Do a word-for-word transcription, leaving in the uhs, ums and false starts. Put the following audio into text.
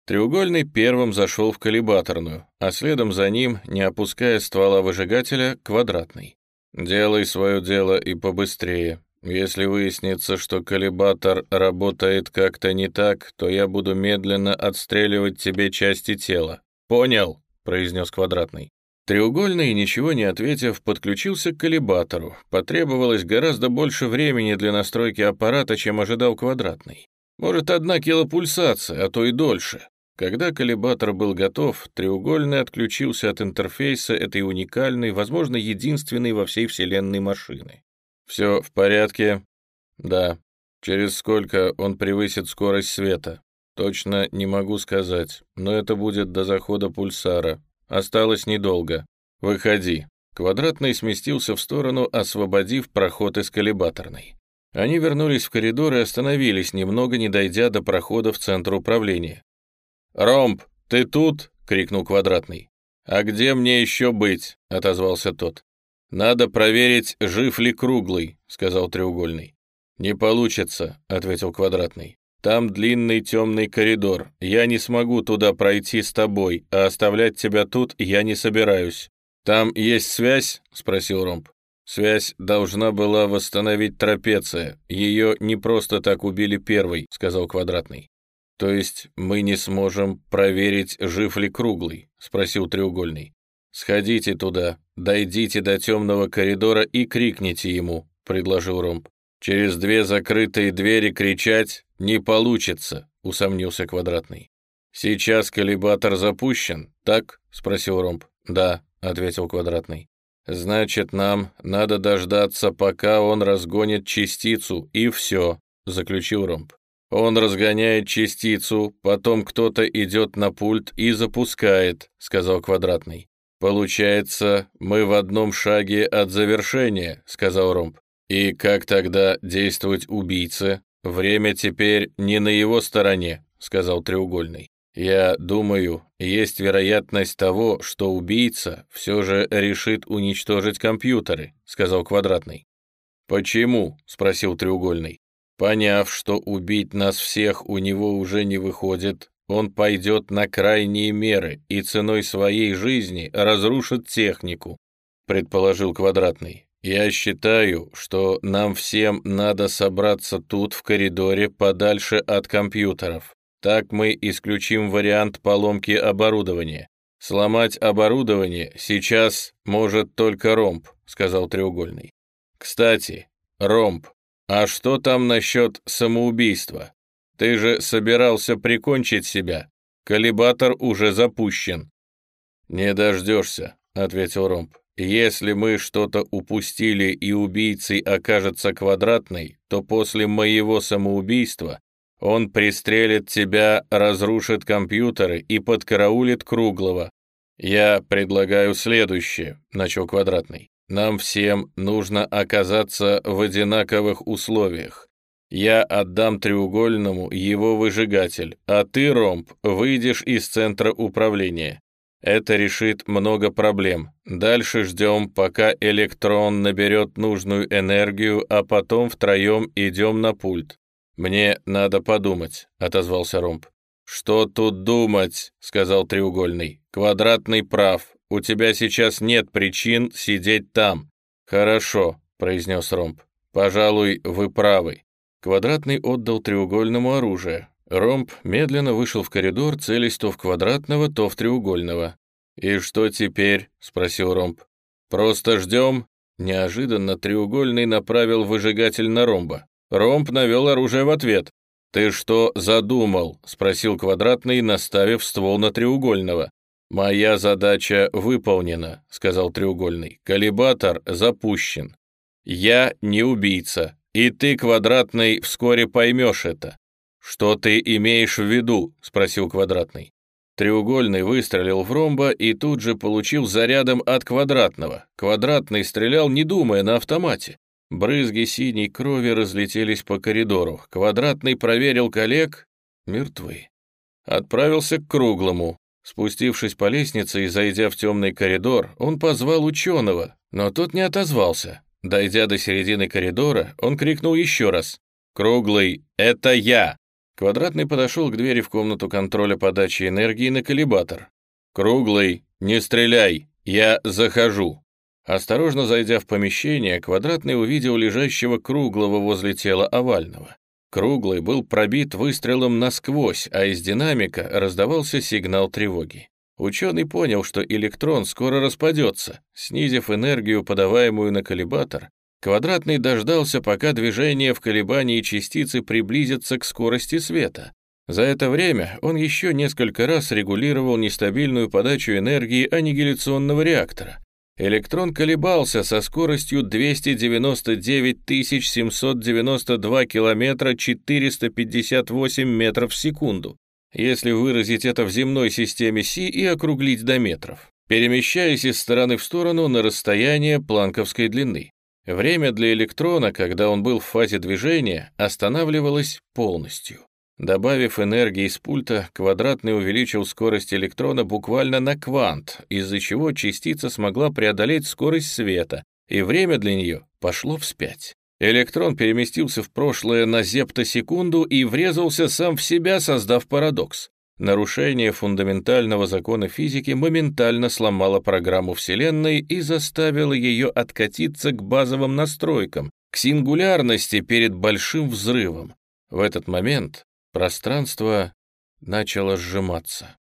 Треугольный первым зашел в коллибаторную, а следом за ним, не опуская ствола выжигателя, квадратный. «Делай свое дело и побыстрее. Если выяснится, что коллибатор работает как-то не так, то я буду медленно отстреливать тебе части тела. Понял?» — произнес квадратный. Треугольный, ничего не ответив, подключился к коллибатору. Потребовалось гораздо больше времени для настройки аппарата, чем ожидал квадратный. Может, одна килопульсация, а то и дольше. Когда коллибатор был готов, треугольный отключился от интерфейса этой уникальной, возможно, единственной во всей вселенной машины. «Все в порядке?» «Да». «Через сколько он превысит скорость света?» «Точно не могу сказать, но это будет до захода пульсара. Осталось недолго. Выходи». Квадратный сместился в сторону, освободив проход из коллибаторной. Они вернулись в коридор и остановились, немного не дойдя до прохода в центр управления. «Ромб, ты тут?» — крикнул квадратный. «А где мне еще быть?» — отозвался тот. «Надо проверить, жив ли круглый», — сказал треугольный. «Не получится», — ответил квадратный. «Там длинный темный коридор. Я не смогу туда пройти с тобой, а оставлять тебя тут я не собираюсь». «Там есть связь?» — спросил Ромб. «Связь должна была восстановить трапеция. Ее не просто так убили первой», — сказал квадратный. «То есть мы не сможем проверить, жив ли круглый?» — спросил треугольный. «Сходите туда, дойдите до темного коридора и крикните ему», — предложил Ромб. «Через две закрытые двери кричать не получится», — усомнился квадратный. «Сейчас коллибатор запущен, так?» — спросил Ромб. «Да», — ответил квадратный. «Значит, нам надо дождаться, пока он разгонит частицу, и все», — заключил Ромб. «Он разгоняет частицу, потом кто-то идет на пульт и запускает», — сказал квадратный. «Получается, мы в одном шаге от завершения», — сказал Ромб. «И как тогда действовать убийце? Время теперь не на его стороне», — сказал треугольный. «Я думаю, есть вероятность того, что убийца все же решит уничтожить компьютеры», — сказал квадратный. «Почему?» — спросил треугольный. «Поняв, что убить нас всех у него уже не выходит, он пойдет на крайние меры и ценой своей жизни разрушит технику», — предположил квадратный. «Я считаю, что нам всем надо собраться тут, в коридоре, подальше от компьютеров. Так мы исключим вариант поломки оборудования. Сломать оборудование сейчас может только Ромб», — сказал треугольный. «Кстати, Ромб, а что там насчет самоубийства? Ты же собирался прикончить себя. Коллибатор уже запущен». «Не дождешься», — ответил Ромб. «Если мы что-то упустили и убийцей окажется квадратный, то после моего самоубийства он пристрелит тебя, разрушит компьютеры и подкараулит круглого. Я предлагаю следующее», — начал квадратный. «Нам всем нужно оказаться в одинаковых условиях. Я отдам треугольному его выжигатель, а ты, Ромб, выйдешь из центра управления. Это решит много проблем. Дальше ждем, пока электрон наберет нужную энергию, а потом втроем идем на пульт». «Мне надо подумать», — отозвался Ромб. «Что тут думать?» — сказал треугольный. «Квадратный прав. У тебя сейчас нет причин сидеть там». «Хорошо», — произнес Ромб. «Пожалуй, вы правы». Квадратный отдал треугольному оружие. Ромб медленно вышел в коридор, целясь то в квадратного, то в треугольного. «И что теперь?» — спросил Ромб. «Просто ждем?» Неожиданно треугольный направил выжигатель на Ромба. Ромб навел оружие в ответ. «Ты что задумал?» — спросил квадратный, наставив ствол на треугольного. «Моя задача выполнена», — сказал треугольный. «Коллибатор запущен. Я не убийца, и ты, квадратный, вскоре поймешь это». «Что ты имеешь в виду?» — спросил квадратный. Треугольный выстрелил в Ромба и тут же получил зарядом от квадратного. Квадратный стрелял, не думая, на автомате. Брызги синей крови разлетелись по коридору. Квадратный проверил коллег. Мертвы. Отправился к круглому. Спустившись по лестнице и зайдя в темный коридор, он позвал ученого, но тот не отозвался. Дойдя до середины коридора, он крикнул еще раз. «Круглый, это я!» Квадратный подошел к двери в комнату контроля подачи энергии на коллибатор. «Круглый, не стреляй, я захожу». Осторожно зайдя в помещение, Квадратный увидел лежащего Круглого возле тела Овального. Круглый был пробит выстрелом насквозь, а из динамика раздавался сигнал тревоги. Ученый понял, что электрон скоро распадется. Снизив энергию, подаваемую на коллибатор, Квадратный дождался, пока движение в колебании частицы приблизится к скорости света. За это время он еще несколько раз регулировал нестабильную подачу энергии аннигиляционного реактора. Электрон колебался со скоростью двести девяносто девять тысяч семьсот девяносто два километра четыреста пятьдесят восемь метров в секунду, если выразить это в земной системе Си и округлить до метров, перемещаясь из стороны в сторону на расстояние планковской длины. Время для электрона, когда он был в фазе движения, останавливалось полностью. Добавив энергии с пульта, Квадратный увеличил скорость электрона буквально на квант, из-за чего частица смогла преодолеть скорость света, и время для нее пошло вспять. Электрон переместился в прошлое на зептосекунду и врезался сам в себя, создав парадокс. Нарушение фундаментального закона физики моментально сломало программу Вселенной и заставило ее откатиться к базовым настройкам, к сингулярности перед большим взрывом. В этот момент пространство начало сжиматься.